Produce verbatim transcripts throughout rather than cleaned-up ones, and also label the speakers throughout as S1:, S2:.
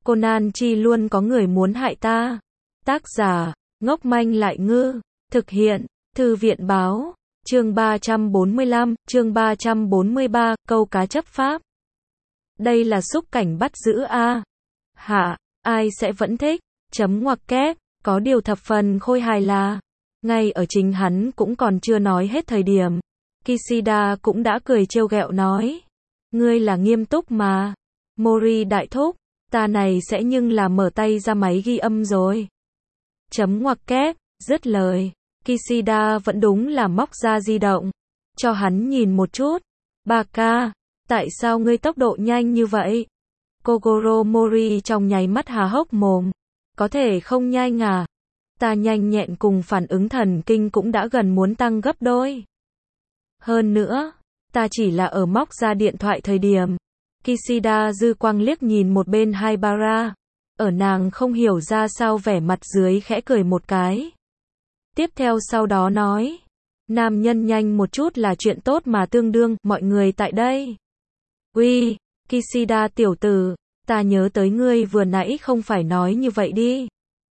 S1: Conan chi luôn có người muốn hại ta. Tác giả, ngốc manh lại ngư. Thực hiện, Thư viện báo. Chương ba trăm bốn mươi lăm, chương ba trăm bốn mươi ba, câu cá chấp pháp. Đây là xúc cảnh bắt giữ a. Hả, ai sẽ vẫn thích, chấm ngoặc kép, có điều thập phần khôi hài là, ngay ở chính hắn cũng còn chưa nói hết thời điểm, Kishida cũng đã cười trêu ghẹo nói, ngươi là nghiêm túc mà, Mori đại thúc, ta này sẽ nhưng là mở tay ra máy ghi âm rồi. Chấm ngoặc kép, dứt lời, Kishida vẫn đúng là móc ra di động, cho hắn nhìn một chút, bà ca, tại sao ngươi tốc độ nhanh như vậy? Kogoro Mori trong nháy mắt há hốc mồm, có thể không nhanh à? Ta nhanh nhẹn cùng phản ứng thần kinh cũng đã gần muốn tăng gấp đôi. Hơn nữa, ta chỉ là ở móc ra điện thoại thời điểm. Kishida dư quang liếc nhìn một bên Haibara, ở nàng không hiểu ra sao vẻ mặt dưới khẽ cười một cái. Tiếp theo sau đó nói, nam nhân nhanh một chút là chuyện tốt mà tương đương, mọi người tại đây. Uy, Kishida tiểu tử, ta nhớ tới ngươi vừa nãy không phải nói như vậy đi.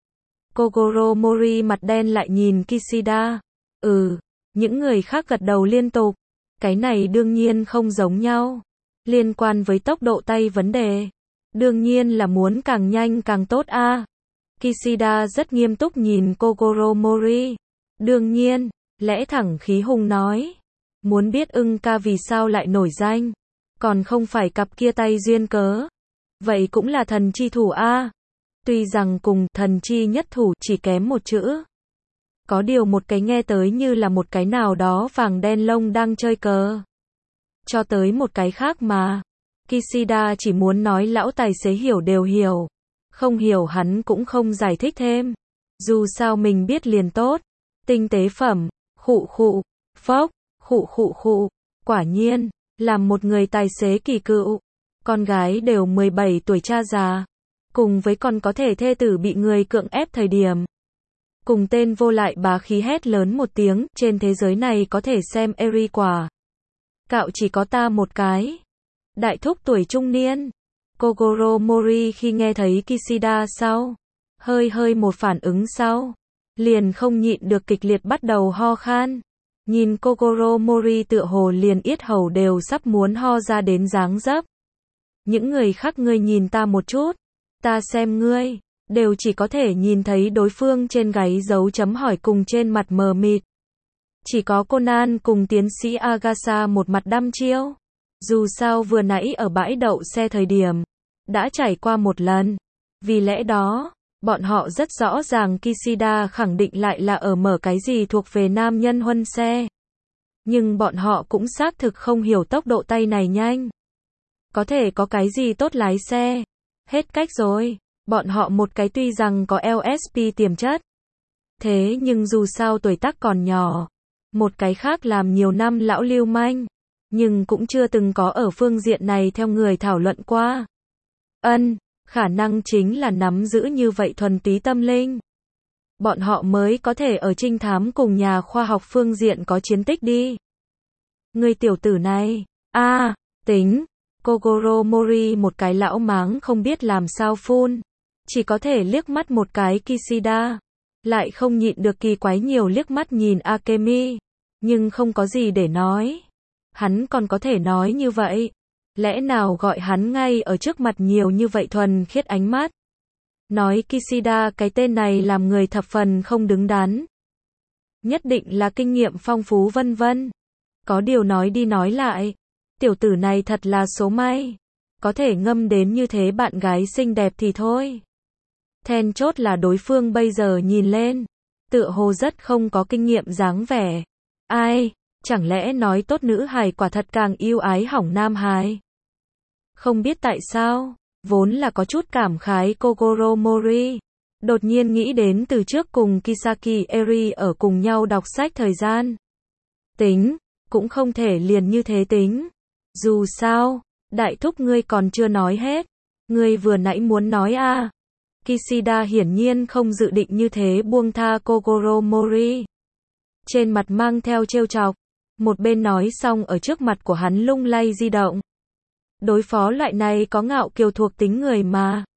S1: Kogoro Mori mặt đen lại nhìn Kishida. Ừ, những người khác gật đầu liên tục. Cái này đương nhiên không giống nhau. Liên quan với tốc độ tay vấn đề. Đương nhiên là muốn càng nhanh càng tốt a. À. Kishida rất nghiêm túc nhìn Kogoro Mori. Đương nhiên, lẽ thẳng khí hùng nói. Muốn biết ưng ca vì sao lại nổi danh. Còn không phải cặp kia tay duyên cớ. Vậy cũng là thần chi thủ a. À. Tuy rằng cùng thần chi nhất thủ chỉ kém một chữ. Có điều một cái nghe tới như là một cái nào đó vàng đen lông đang chơi cờ. Cho tới một cái khác mà. Kishida chỉ muốn nói lão tài xế hiểu đều hiểu. Không hiểu hắn cũng không giải thích thêm. Dù sao mình biết liền tốt. Tinh tế phẩm, khụ khụ, phốc, khụ khụ khụ. Quả nhiên, làm một người tài xế kỳ cựu. Con gái đều mười bảy tuổi cha già. Cùng với còn có thể thê tử bị người cưỡng ép thời điểm. Cùng tên vô lại bá khí hét lớn một tiếng, trên thế giới này có thể xem Eri quả. Cạo chỉ có ta một cái. Đại thúc tuổi trung niên. Kogoro Mori khi nghe thấy Kishida sau. Hơi hơi một phản ứng sau. Liền không nhịn được kịch liệt bắt đầu ho khan. Nhìn Kogoro Mori tựa hồ liền yết hầu đều sắp muốn ho ra đến dáng dấp. Những người khác ngươi nhìn ta một chút. Ta xem ngươi, đều chỉ có thể nhìn thấy đối phương trên gáy dấu chấm hỏi cùng trên mặt mờ mịt. Chỉ có Conan cùng tiến sĩ Agasa một mặt đăm chiêu. Dù sao vừa nãy ở bãi đậu xe thời điểm, đã trải qua một lần. Vì lẽ đó, bọn họ rất rõ ràng Kishida khẳng định lại là ở mở cái gì thuộc về nam nhân huân xe. Nhưng bọn họ cũng xác thực không hiểu tốc độ tay này nhanh. Có thể có cái gì tốt lái xe. Hết cách rồi, bọn họ một cái tuy rằng có lờ ét pê tiềm chất. Thế nhưng dù sao tuổi tác còn nhỏ. Một cái khác làm nhiều năm lão lưu manh. Nhưng cũng chưa từng có ở phương diện này theo người thảo luận qua. Ân, khả năng chính là nắm giữ như vậy thuần túy tâm linh. Bọn họ mới có thể ở trinh thám cùng nhà khoa học phương diện có chiến tích đi. Người tiểu tử này, a à, tính. Kogoro Mori một cái lão máng không biết làm sao phun. Chỉ có thể liếc mắt một cái Kishida. Lại không nhịn được kỳ quái nhiều liếc mắt nhìn Akemi. Nhưng không có gì để nói. Hắn còn có thể nói như vậy. Lẽ nào gọi hắn ngay ở trước mặt nhiều như vậy thuần khiết ánh mắt. Nói Kishida cái tên này làm người thập phần không đứng đắn. Nhất định là kinh nghiệm phong phú vân vân. Có điều nói đi nói lại. Tiểu tử này thật là số may. Có thể ngâm đến như thế bạn gái xinh đẹp thì thôi. Then chốt là đối phương bây giờ nhìn lên. Tựa hồ rất không có kinh nghiệm dáng vẻ. Ai, chẳng lẽ nói tốt nữ hài quả thật càng yêu ái hỏng nam hài. Không biết tại sao, vốn là có chút cảm khái Kogoro Mori. Đột nhiên nghĩ đến từ trước cùng Kisaki Eri ở cùng nhau đọc sách thời gian. Tính, cũng không thể liền như thế tính. Dù sao, đại thúc ngươi còn chưa nói hết. Ngươi vừa nãy muốn nói a. À. Kishida hiển nhiên không dự định như thế buông tha Kogoro Mori. Trên mặt mang theo trêu chọc. Một bên nói xong ở trước mặt của hắn lung lay di động. Đối phó loại này có ngạo kiều thuộc tính người mà.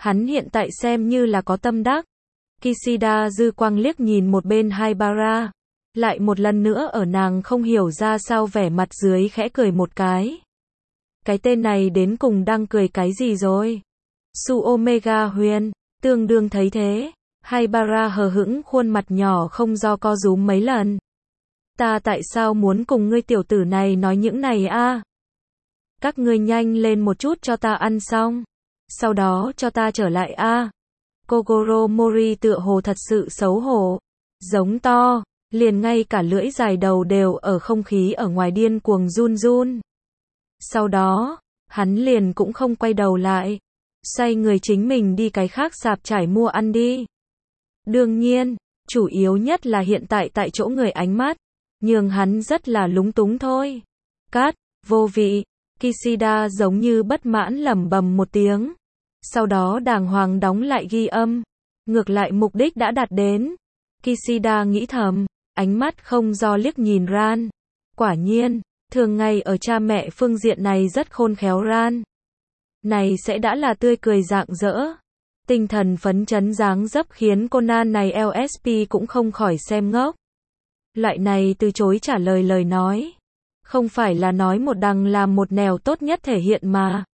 S1: Hắn hiện tại xem như là có tâm đắc. Kishida dư quang liếc nhìn một bên Haibara. Lại một lần nữa ở nàng không hiểu ra sao vẻ mặt dưới khẽ cười một cái. Cái tên này đến cùng đang cười cái gì rồi? Su Omega Huyền, tương đương thấy thế. Haibara hờ hững khuôn mặt nhỏ không do co rúm mấy lần. Ta tại sao muốn cùng ngươi tiểu tử này nói những này a? Các ngươi nhanh lên một chút cho ta ăn xong. Sau đó cho ta trở lại a. Kogoro Mori tựa hồ thật sự xấu hổ. Giống to, liền ngay cả lưỡi dài đầu đều ở không khí ở ngoài điên cuồng run run. Sau đó, hắn liền cũng không quay đầu lại. Xoay người chính mình đi cái khác sạp trải mua ăn đi. Đương nhiên, chủ yếu nhất là hiện tại tại chỗ người ánh mắt. Nhưng hắn rất là lúng túng thôi. Cát, vô vị. Kishida giống như bất mãn lẩm bẩm một tiếng. Sau đó đàng hoàng đóng lại ghi âm. Ngược lại mục đích đã đạt đến. Kishida nghĩ thầm, ánh mắt không do liếc nhìn Ran. Quả nhiên, thường ngày ở cha mẹ phương diện này rất khôn khéo Ran. Này sẽ đã là tươi cười rạng rỡ. Tinh thần phấn chấn dáng dấp khiến Conan này lờ ét pê cũng không khỏi xem ngốc. Loại này từ chối trả lời lời nói. Không phải là nói một đằng làm một nẻo tốt nhất thể hiện mà.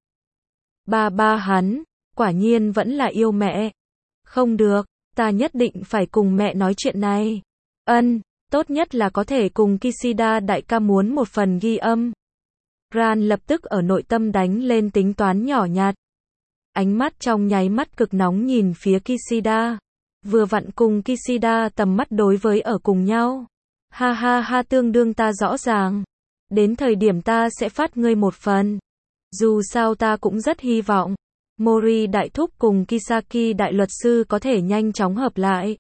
S1: Ba ba hắn, quả nhiên vẫn là yêu mẹ. Không được, ta nhất định phải cùng mẹ nói chuyện này. Ân, tốt nhất là có thể cùng Kishida đại ca muốn một phần ghi âm. Ran lập tức ở nội tâm đánh lên tính toán nhỏ nhặt. Ánh mắt trong nháy mắt cực nóng nhìn phía Kishida. Vừa vặn cùng Kishida tầm mắt đối với ở cùng nhau. Ha ha ha, tương đương ta rõ ràng. Đến thời điểm ta sẽ phát ngươi một phần. Dù sao ta cũng rất hy vọng Mori đại thúc cùng Kisaki đại luật sư có thể nhanh chóng hợp lại.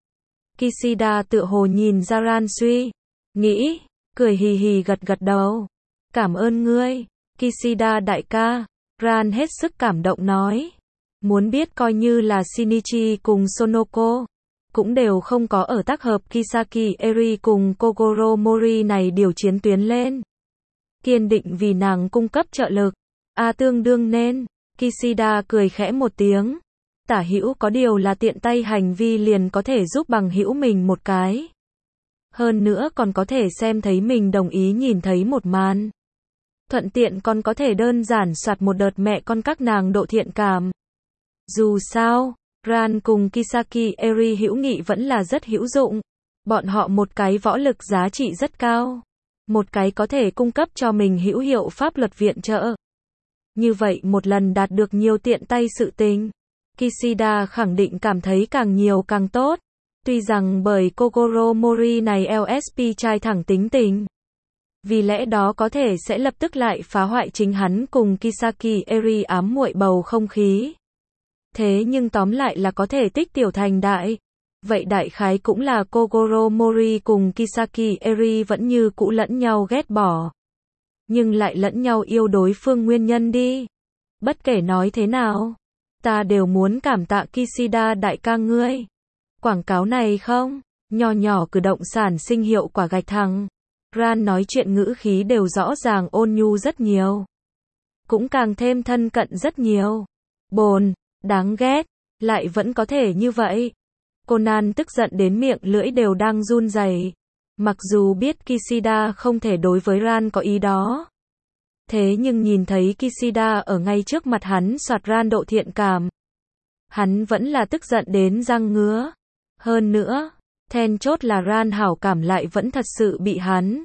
S1: Kishida tựa hồ nhìn ra Ran suy nghĩ, cười hì hì gật gật đầu. Cảm ơn ngươi, Kishida đại ca. Ran hết sức cảm động nói. Muốn biết coi như là Shinichi cùng Sonoko cũng đều không có ở tác hợp Kisaki Eri cùng Kogoro Mori này điều chiến tuyến lên. Kiên định vì nàng cung cấp trợ lực. A à, tương đương nên. Kishida cười khẽ một tiếng. Tả hữu có điều là tiện tay hành vi liền có thể giúp bằng hữu mình một cái. Hơn nữa còn có thể xem thấy mình đồng ý nhìn thấy một màn. Thuận tiện còn có thể đơn giản soạt một đợt mẹ con các nàng độ thiện cảm. Dù sao, Ran cùng Kisaki Eri hữu nghị vẫn là rất hữu dụng. Bọn họ một cái võ lực giá trị rất cao. Một cái có thể cung cấp cho mình hữu hiệu pháp luật viện trợ. Như vậy một lần đạt được nhiều tiện tay sự tình. Kishida khẳng định cảm thấy càng nhiều càng tốt. Tuy rằng bởi Kogoro Mori này lờ ét pê trai thẳng tính tình. Vì lẽ đó có thể sẽ lập tức lại phá hoại chính hắn cùng Kisaki Eri ám muội bầu không khí. Thế nhưng tóm lại là có thể tích tiểu thành đại. Vậy đại khái cũng là Kogoro Mori cùng Kisaki Eri vẫn như cũ lẫn nhau ghét bỏ. Nhưng lại lẫn nhau yêu đối phương nguyên nhân đi. Bất kể nói thế nào, ta đều muốn cảm tạ Kishida đại ca ngươi. Quảng cáo này không? Nho nhỏ cử động sản sinh hiệu quả gạch thẳng. Ran nói chuyện ngữ khí đều rõ ràng ôn nhu rất nhiều. Cũng càng thêm thân cận rất nhiều. Bồn, đáng ghét, lại vẫn có thể như vậy. Conan tức giận đến miệng lưỡi đều đang run rẩy. Mặc dù biết Kishida không thể đối với Ran có ý đó. Thế nhưng nhìn thấy Kishida ở ngay trước mặt hắn soạt Ran độ thiện cảm. Hắn vẫn là tức giận đến răng ngứa. Hơn nữa, then chốt là Ran hảo cảm lại vẫn thật sự bị hắn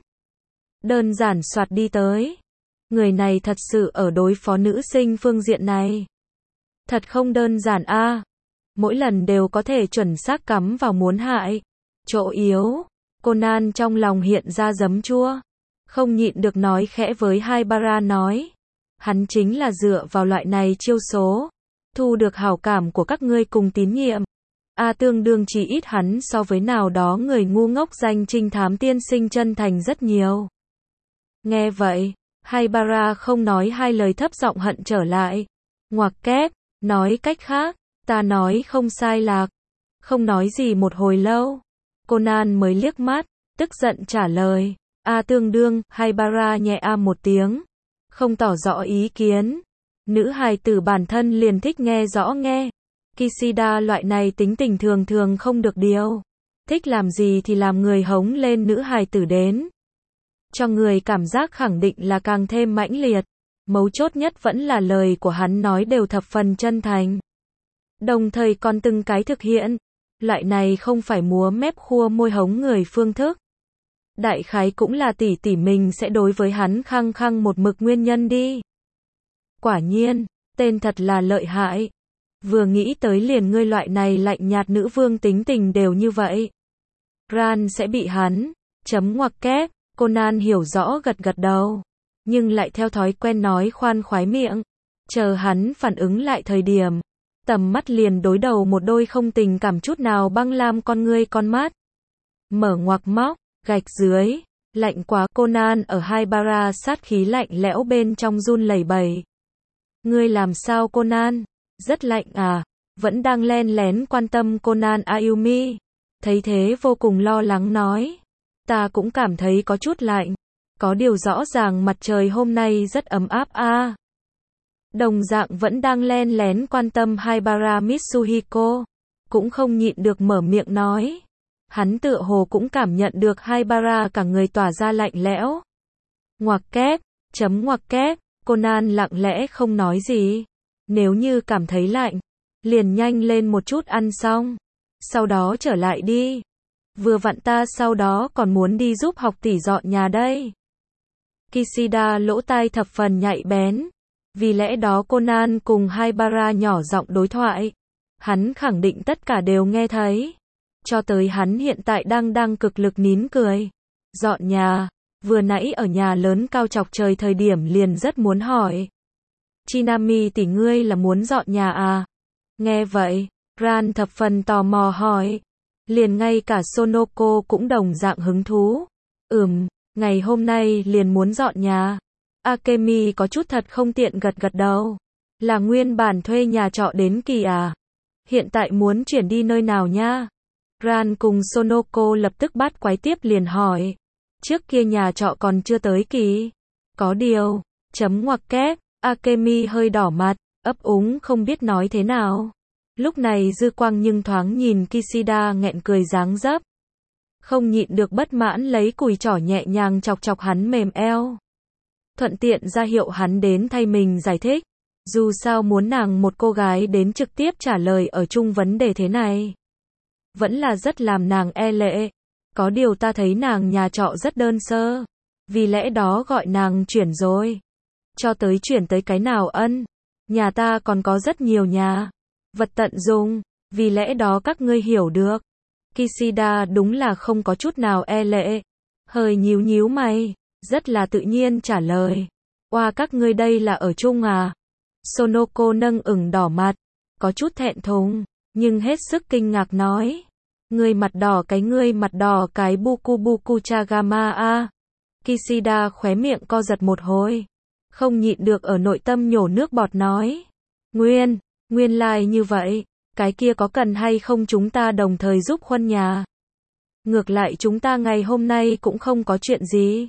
S1: đơn giản soạt đi tới. Người này thật sự ở đối phó nữ sinh phương diện này. Thật không đơn giản a. À. Mỗi lần đều có thể chuẩn xác cắm vào muốn hại. Chỗ yếu, Conan trong lòng hiện ra giấm chua. Không nhịn được nói khẽ với Haibara nói. Hắn chính là dựa vào loại này chiêu số. Thu được hảo cảm của các ngươi cùng tín nhiệm. A à, tương đương chỉ ít hắn so với nào đó người ngu ngốc danh trinh thám tiên sinh chân thành rất nhiều. Nghe vậy, Haibara không nói hai lời thấp giọng hận trở lại. Ngoặc kép, nói cách khác, ta nói không sai lạc. Không nói gì một hồi lâu. Conan mới liếc mắt, tức giận trả lời. A à, tương đương, Haibara nhẹ a một tiếng. Không tỏ rõ ý kiến. Nữ hài tử bản thân liền thích nghe rõ nghe. Kishida loại này tính tình thường thường không được điều. Thích làm gì thì làm, người hống lên nữ hài tử đến. Cho người cảm giác khẳng định là càng thêm mãnh liệt. Mấu chốt nhất vẫn là lời của hắn nói đều thập phần chân thành. Đồng thời còn từng cái thực hiện. Loại này không phải múa mép khua môi hống người phương thức. Đại khái cũng là tỷ tỷ mình sẽ đối với hắn khăng khăng một mực nguyên nhân đi. Quả nhiên, tên thật là lợi hại. Vừa nghĩ tới liền ngươi loại này lạnh nhạt nữ vương tính tình đều như vậy. Ran sẽ bị hắn, chấm ngoặc kép, Conan hiểu rõ gật gật đầu. Nhưng lại theo thói quen nói khoan khoái miệng. Chờ hắn phản ứng lại thời điểm. Tầm mắt liền đối đầu một đôi không tình cảm chút nào băng lam con ngươi con mắt. Mở ngoặc móc, gạch dưới. Lạnh quá, Conan ở hai bara sát khí lạnh lẽo bên trong run lẩy bẩy. Ngươi làm sao Conan? Rất lạnh à? Vẫn đang len lén quan tâm Conan Ayumi. Thấy thế vô cùng lo lắng nói. Ta cũng cảm thấy có chút lạnh. Có điều rõ ràng mặt trời hôm nay rất ấm áp a. À. Đồng dạng vẫn đang len lén quan tâm Haibara Mitsuhiko. Cũng không nhịn được mở miệng nói. Hắn tựa hồ cũng cảm nhận được Haibara cả người tỏa ra lạnh lẽo. Ngoặc kép, chấm ngoặc kép, Conan lặng lẽ không nói gì. Nếu như cảm thấy lạnh, liền nhanh lên một chút ăn xong. Sau đó trở lại đi. Vừa vặn ta sau đó còn muốn đi giúp học tỷ dọn nhà đây. Kishida lỗ tai thập phần nhạy bén. Vì lẽ đó Conan cùng Haibara nhỏ giọng đối thoại. Hắn khẳng định tất cả đều nghe thấy. Cho tới hắn hiện tại đang đang cực lực nín cười. Dọn nhà. Vừa nãy ở nhà lớn cao chọc trời thời điểm liền rất muốn hỏi. Chinami tỷ ngươi là muốn dọn nhà à? Nghe vậy, Ran thập phần tò mò hỏi. Liền ngay cả Sonoko cũng đồng dạng hứng thú. Ừm, ngày hôm nay liền muốn dọn nhà. Akemi có chút thật không tiện gật gật đầu. Là nguyên bản thuê nhà trọ đến kỳ à? Hiện tại muốn chuyển đi nơi nào nha? Ran cùng Sonoko lập tức bắt quái tiếp liền hỏi. Trước kia nhà trọ còn chưa tới kỳ. Có điều, chấm ngoặc kép, Akemi hơi đỏ mặt, ấp úng không biết nói thế nào. Lúc này dư quang nhưng thoáng nhìn Kishida nghẹn cười dáng dấp. Không nhịn được bất mãn lấy cùi trỏ nhẹ nhàng chọc chọc hắn mềm eo. Thuận tiện ra hiệu hắn đến thay mình giải thích. Dù sao muốn nàng một cô gái đến trực tiếp trả lời ở chung vấn đề thế này. Vẫn là rất làm nàng e lệ. Có điều ta thấy nàng nhà trọ rất đơn sơ. Vì lẽ đó gọi nàng chuyển rồi. Cho tới chuyển tới cái nào ân. Nhà ta còn có rất nhiều nhà. Vật tận dụng. Vì lẽ đó các ngươi hiểu được. Kishida đúng là không có chút nào e lệ. Hơi nhíu nhíu mày. Rất là tự nhiên trả lời. Oa các ngươi đây là ở chung à? Sonoko nâng ửng đỏ mặt. Có chút thẹn thùng. Nhưng hết sức kinh ngạc nói. Ngươi mặt đỏ cái ngươi mặt đỏ cái buku buku chagama a. Kishida khóe miệng co giật một hồi. Không nhịn được ở nội tâm nhổ nước bọt nói. Nguyên, nguyên lai like như vậy. Cái kia có cần hay không chúng ta đồng thời giúp khuân nhà? Ngược lại chúng ta ngày hôm nay cũng không có chuyện gì.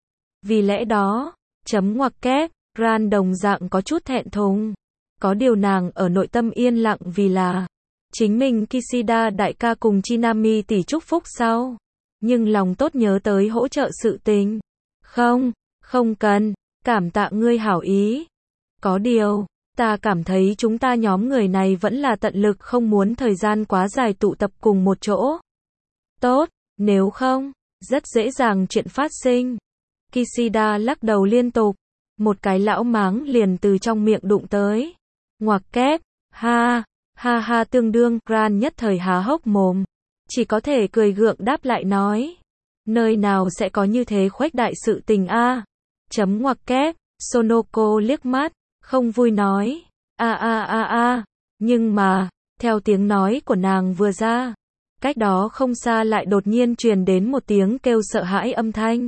S1: Vì lẽ đó, chấm ngoặc kép, Ran đồng dạng có chút thẹn thùng. Có điều nàng ở nội tâm yên lặng vì là chính mình Kishida đại ca cùng Chinami tỷ chúc phúc sau. Nhưng lòng tốt nhớ tới hỗ trợ sự tình. Không, không cần, cảm tạ ngươi hảo ý. Có điều, ta cảm thấy chúng ta nhóm người này vẫn là tận lực không muốn thời gian quá dài tụ tập cùng một chỗ. Tốt, nếu không, rất dễ dàng chuyện phát sinh. Kishida lắc đầu liên tục. Một cái lão máng liền từ trong miệng đụng tới. Ngoặc kép, ha, ha ha tương đương, Ran nhất thời há hốc mồm. Chỉ có thể cười gượng đáp lại nói. Nơi nào sẽ có như thế khuếch đại sự tình a? Chấm ngoặc kép, Sonoko liếc mắt, không vui nói. A a a a, nhưng mà, theo tiếng nói của nàng vừa ra, cách đó không xa lại đột nhiên truyền đến một tiếng kêu sợ hãi âm thanh.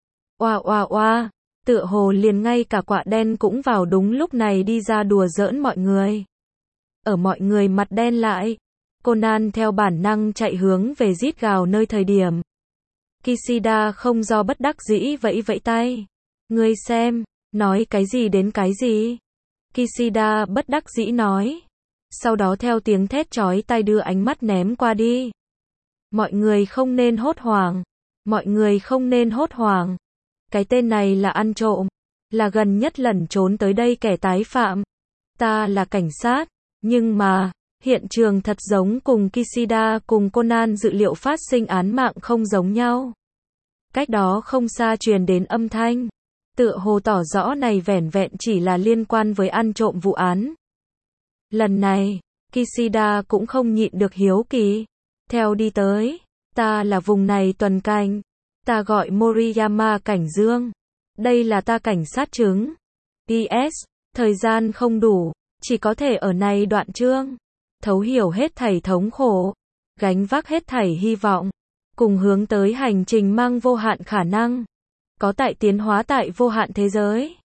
S1: Oa oa oa, tựa hồ liền ngay cả quạ đen cũng vào đúng lúc này đi ra đùa giỡn mọi người. Ở mọi người mặt đen lại, Conan theo bản năng chạy hướng về rít gào nơi thời điểm. Kishida không do bất đắc dĩ vẫy vẫy tay. Ngươi xem, nói cái gì đến cái gì? Kishida bất đắc dĩ nói. sau đó theo tiếng thét chói tai đưa ánh mắt ném qua đi. Mọi người không nên hốt hoảng. Mọi người không nên hốt hoảng. Cái tên này là ăn trộm. Là gần nhất lẩn trốn tới đây kẻ tái phạm. Ta là cảnh sát. Nhưng mà, hiện trường thật giống cùng Kishida cùng Conan dự liệu phát sinh án mạng không giống nhau. Cách đó không xa truyền đến âm thanh. Tựa hồ tỏ rõ này vẻn vẹn chỉ là liên quan với ăn trộm vụ án. Lần này, Kishida cũng không nhịn được hiếu kỳ. Theo đi tới, ta là vùng này tuần cảnh. Ta gọi Moriyama Cảnh Dương. Đây là ta cảnh sát chứng. pê ét. Thời gian không đủ, chỉ có thể ở này đoạn chương. Thấu hiểu hết thảy thống khổ. Gánh vác hết thảy hy vọng. Cùng hướng tới hành trình mang vô hạn khả năng. Có tại tiến hóa tại vô hạn thế giới.